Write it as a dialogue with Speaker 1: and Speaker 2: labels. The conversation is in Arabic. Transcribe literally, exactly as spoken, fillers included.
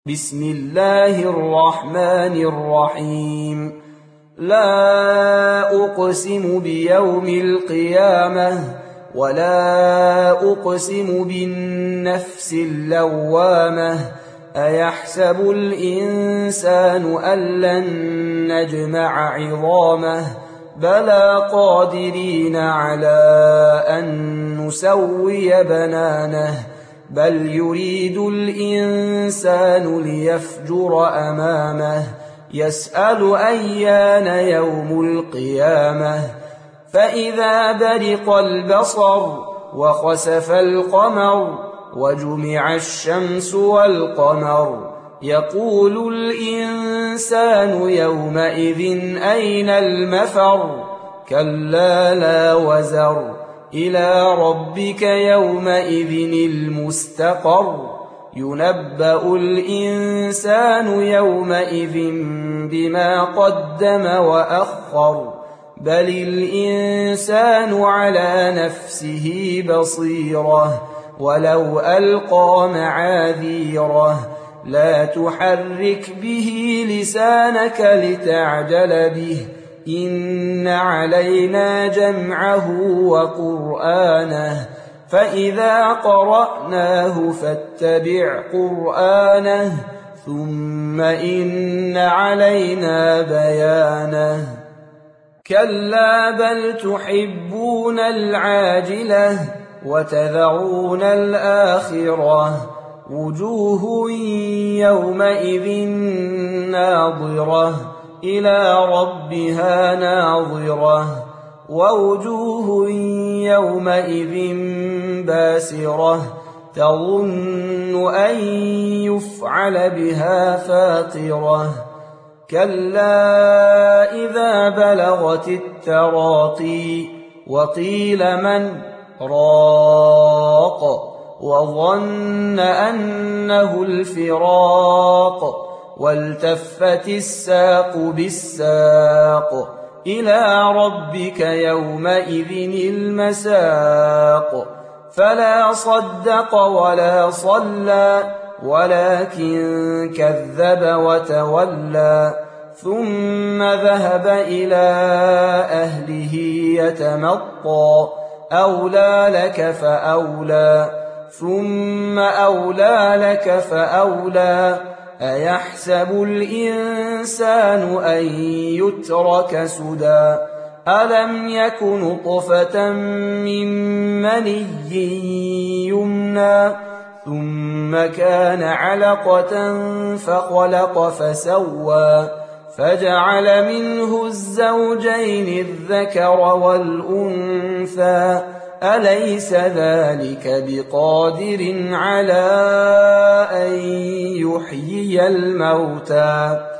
Speaker 1: بسم الله الرحمن الرحيم لا أقسم بيوم القيامة ولا أقسم بالنفس اللوامة أيحسب الإنسان أن لن نجمع عظامه بلى قادرين على أن نسوي بنانه بل يريد الإنسان ليفجر أمامه يسأل أيان يوم القيامة فإذا برق البصر وخسف القمر وجمع الشمس والقمر يقول الإنسان يومئذ أين المفر كلا لا وزر إلى ربك يومئذ المستقر ينبأ الإنسان يومئذ بما قدم وأخر بل الإنسان على نفسه بصيرة ولو ألقى معاذيره لا تحرك به لسانك لتعجل به إن علينا جمعه وقرآنه فإذا قرأناه فاتبع قرآنه ثم إن علينا بيانه كلا بل تحبون العاجلة وتذرون الآخرة وجوه يومئذ ناظرة إلى ربها ناظرة ووجوه يومئذ باسرة تظن أن يفعل بها فاقرة كلا إذا بلغت التراقي وقيل من راق وظن أنه الفراق والتفت الساق بالساق إلى ربك يومئذ المساق فلا صدق ولا صلى ولكن كذب وتولى ثم ذهب إلى أهله يتمطى أولى لك فأولى ثم أولى لك فأولى أيحسب الإنسان أن يترك سدى ألم يك نطفة من مني يمنى ثم كان علقة فخلق فسوى فجعل منه الزوجين الذكر والأنثى أليس ذلك بقادر على أن يحيي الموتى